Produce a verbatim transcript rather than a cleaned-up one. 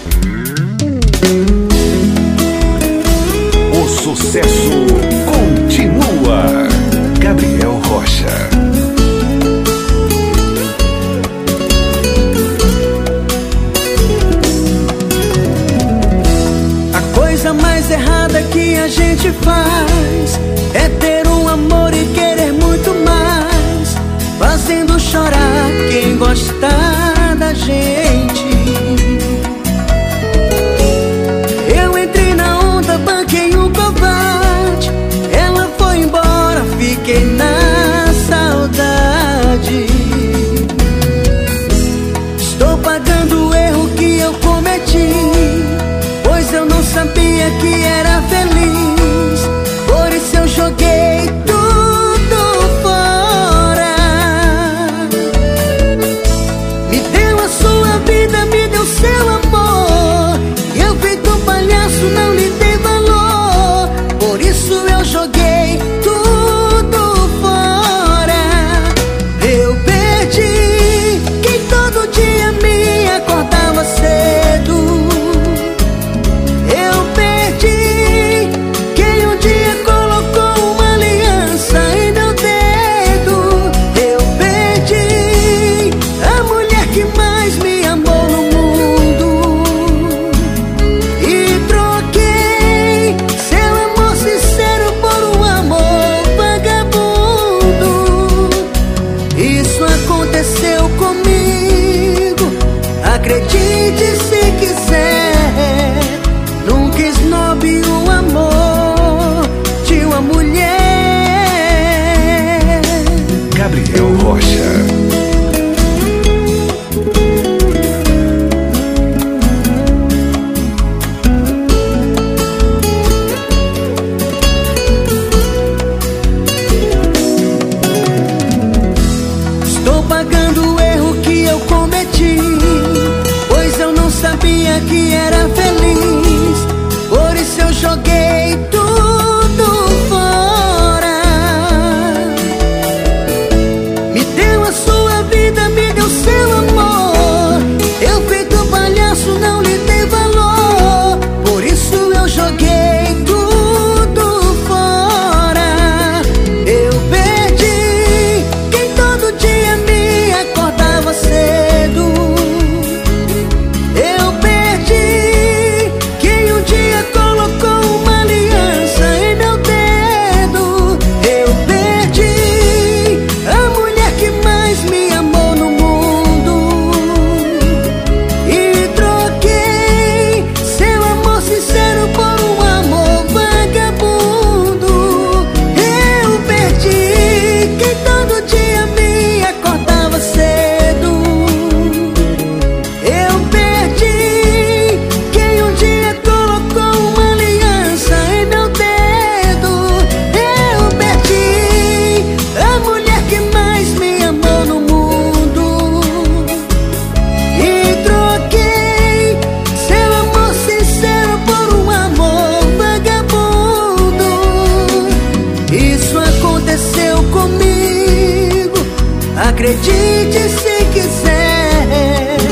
O sucesso continua. Gabriel Rocha. A coisa mais errada que a gente faz é ter um amor e querer muito mais, fazendo chorar quem gosta da gente. Eu entrei na onda, banquei um covarde, ela foi embora, fiquei na saudade. Estou pagando o erro que eu cometi, pois eu não sabia que era feliz, por isso eu joguei tudo fora. Me deu a sua vida, me deu seu amor, e eu feito um palhaço não lhe dei valor, por isso eu joguei tudo fora. Eu perdi quem todo dia me acordava cedo, eu perdi quem um dia colocou uma aliança em meu dedo, eu perdi a mulher que mais me amou no mundo, e troquei seu amor sincero por um amor vagabundo. Isso aconteceu comigo, acredite se quiser. Nunca esnobe o amor de uma mulher. Gabriel Rocha. Estou pagando o erro que eu cometi, pois eu não sabia que era feliz, por isso eu joguei tudo fora. Me deu a sua vida, me deu seu amor, eu feito palhaço não lhe dei valor, por isso eu joguei tudo fora. Eu perdi quem todo dia me acordava cedo, eu perdi quem um dia colocou uma aliança em meu dedo, eu perdi a mulher que mais me amou no mundo, e troquei seu amor sincero por um amor vagabundo. Eu perdi quem todo dia me acordava cedo, eu perdi quem um dia colocou uma aliança em meu dedo, eu perdi a mulher que mais me amou no mundo, e troquei seu amor sincero por um amor vagabundo. Isso aconteceu comigo, acredite se quiser.